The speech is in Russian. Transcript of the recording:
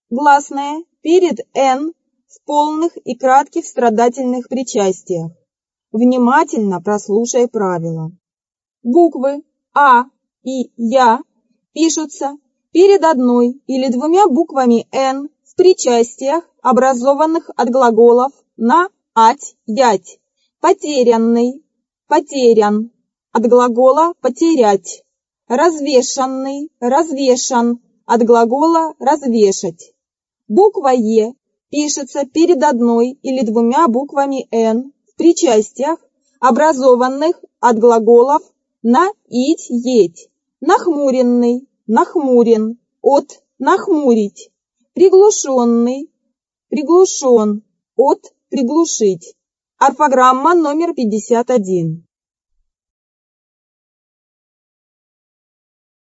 Гласное перед «н» в полных и кратких страдательных причастиях. Внимательно прослушай правила. Буквы «а» и «я» пишутся перед одной или двумя буквами «н» в причастиях, образованных от глаголов «на», «ать», «ять». Потерянный, потерян, от глагола «потерять». Развешанный, развешан, от глагола «развешать». Буква «е» пишется перед одной или двумя буквами «н» в причастиях, образованных от глаголов «на», «ить», «еть». Нахмуренный, нахмурен, от «нахмурить». Приглушенный, приглушен, от «приглушить». Орфограмма номер 51.